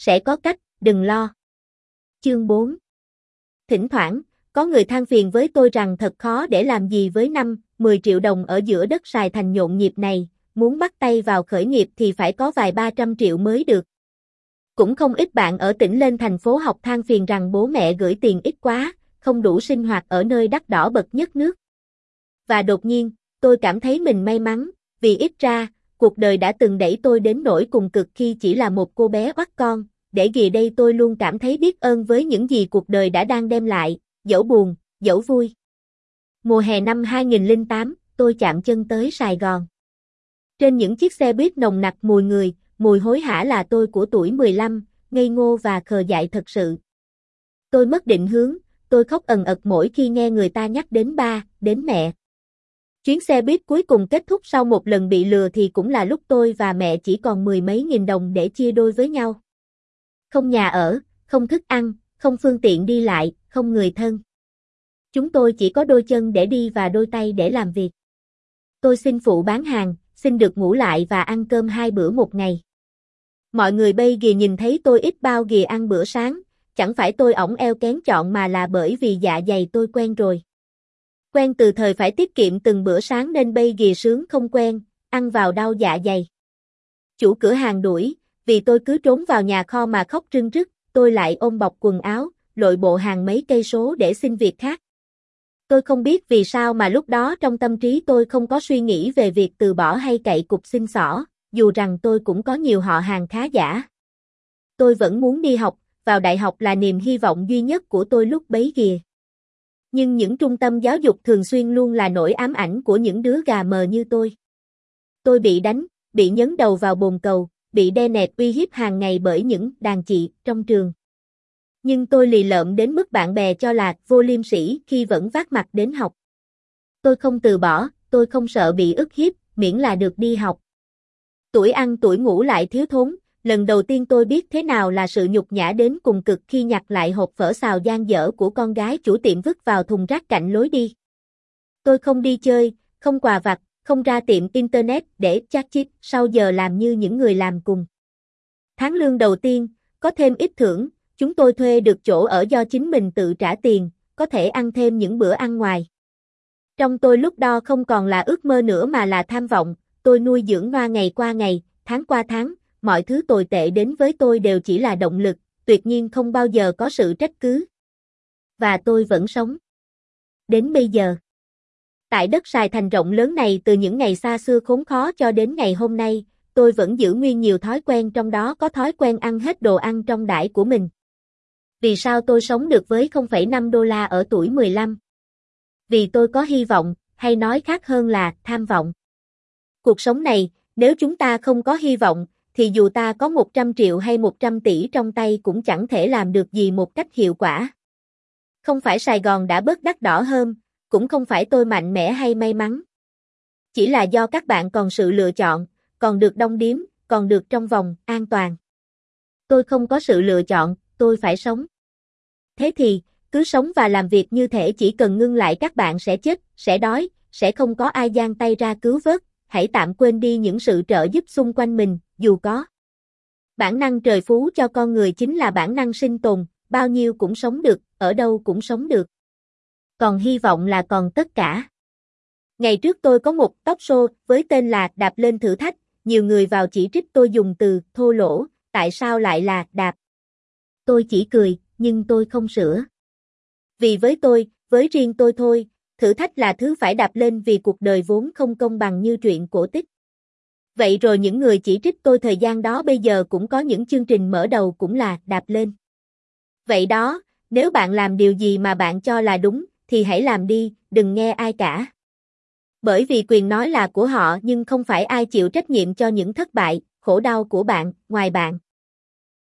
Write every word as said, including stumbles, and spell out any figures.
sẽ có cách, đừng lo. Chương bốn. Thỉnh thoảng, có người than phiền với tôi rằng thật khó để làm gì với năm, mười triệu đồng ở giữa đất Sài Thành nhộn nhịp này, muốn bắt tay vào khởi nghiệp thì phải có vài ba trăm triệu mới được. Cũng không ít bạn ở tỉnh lên thành phố học than phiền rằng bố mẹ gửi tiền ít quá, không đủ sinh hoạt ở nơi đắt đỏ bậc nhất nước. Và đột nhiên, tôi cảm thấy mình may mắn, vì ít ra, cuộc đời đã từng đẩy tôi đến nỗi cùng cực khi chỉ là một cô bé oắt con, để gì đây tôi luôn cảm thấy biết ơn với những gì cuộc đời đã đang đem lại, dẫu buồn, dẫu vui. Mùa hè năm hai nghìn lẻ tám, tôi chạm chân tới Sài Gòn. Trên những chiếc xe buýt nồng nặc mùi người, mùi hối hả là tôi của tuổi mười lăm, ngây ngô và khờ dại thật sự. Tôi mất định hướng, tôi khóc ần ật mỗi khi nghe người ta nhắc đến ba, đến mẹ. Chuyến xe buýt cuối cùng kết thúc sau một lần bị lừa thì cũng là lúc tôi và mẹ chỉ còn mười mấy nghìn đồng để chia đôi với nhau. Không nhà ở, không thức ăn, không phương tiện đi lại, không người thân. Chúng tôi chỉ có đôi chân để đi và đôi tay để làm việc. Tôi xin phụ bán hàng, xin được ngủ lại và ăn cơm hai bữa một ngày. Mọi người bây giờ nhìn thấy tôi ít bao giờ ăn bữa sáng, chẳng phải tôi ổng eo kén chọn mà là bởi vì dạ dày tôi quen rồi. Quen từ thời phải tiết kiệm từng bữa sáng nên bây giờ sướng không quen, ăn vào đau dạ dày. Chủ cửa hàng đuổi, vì tôi cứ trốn vào nhà kho mà khóc rưng rức, tôi lại ôm bọc quần áo, lội bộ hàng mấy cây số để xin việc khác. Tôi không biết vì sao mà lúc đó trong tâm trí tôi không có suy nghĩ về việc từ bỏ hay cậy cục xin xỏ, dù rằng tôi cũng có nhiều họ hàng khá giả. Tôi vẫn muốn đi học, vào đại học là niềm hy vọng duy nhất của tôi lúc bấy giờ. Nhưng những trung tâm giáo dục thường xuyên luôn là nỗi ám ảnh của những đứa gà mờ như tôi. Tôi bị đánh, bị nhấn đầu vào bồn cầu, bị đe nẹt uy hiếp hàng ngày bởi những đàn chị trong trường. Nhưng tôi lì lợm đến mức bạn bè cho là vô liêm sỉ khi vẫn vác mặt đến học. Tôi không từ bỏ, tôi không sợ bị ức hiếp, miễn là được đi học. Tuổi ăn tuổi ngủ lại thiếu thốn, lần đầu tiên tôi biết thế nào là sự nhục nhã đến cùng cực khi nhặt lại hộp phở xào dang dở của con gái chủ tiệm vứt vào thùng rác cạnh lối đi. Tôi không đi chơi, không quà vặt, không ra tiệm internet để chat chít sau giờ làm như những người làm cùng. Tháng lương đầu tiên, có thêm ít thưởng, chúng tôi thuê được chỗ ở do chính mình tự trả tiền, có thể ăn thêm những bữa ăn ngoài. Trong tôi lúc đó không còn là ước mơ nữa mà là tham vọng, tôi nuôi dưỡng noa ngày qua ngày, tháng qua tháng, mọi thứ tồi tệ đến với tôi đều chỉ là động lực, tuyệt nhiên không bao giờ có sự trách cứ. Và tôi vẫn sống. Đến bây giờ. Tại đất Sài Thành rộng lớn này từ những ngày xa xưa khốn khó cho đến ngày hôm nay, tôi vẫn giữ nguyên nhiều thói quen trong đó có thói quen ăn hết đồ ăn trong đãi của mình. Vì sao tôi sống được với không phẩy năm đô la ở tuổi mười lăm? Vì tôi có hy vọng, hay nói khác hơn là tham vọng. Cuộc sống này, nếu chúng ta không có hy vọng, thì dù ta có một trăm triệu hay một trăm tỷ trong tay cũng chẳng thể làm được gì một cách hiệu quả. Không phải Sài Gòn đã bớt đắt đỏ hơn, cũng không phải tôi mạnh mẽ hay may mắn. Chỉ là do các bạn còn sự lựa chọn, còn được đong điếm, còn được trong vòng an toàn. Tôi không có sự lựa chọn, tôi phải sống. Thế thì, cứ sống và làm việc như thể chỉ cần ngưng lại các bạn sẽ chết, sẽ đói, sẽ không có ai giang tay ra cứu vớt, hãy tạm quên đi những sự trợ giúp xung quanh mình, dù có. Bản năng trời phú cho con người chính là bản năng sinh tồn, bao nhiêu cũng sống được, ở đâu cũng sống được. Còn hy vọng là còn tất cả. Ngày trước tôi có một talk show với tên là Đạp lên thử thách, nhiều người vào chỉ trích tôi dùng từ thô lỗ, tại sao lại là đạp. Tôi chỉ cười, nhưng tôi không sửa. Vì với tôi, với riêng tôi thôi, thử thách là thứ phải đạp lên vì cuộc đời vốn không công bằng như truyện cổ tích. Vậy rồi những người chỉ trích tôi thời gian đó bây giờ cũng có những chương trình mở đầu cũng là đạp lên. Vậy đó, nếu bạn làm điều gì mà bạn cho là đúng, thì hãy làm đi, đừng nghe ai cả. Bởi vì quyền nói là của họ nhưng không phải ai chịu trách nhiệm cho những thất bại, khổ đau của bạn, ngoài bạn.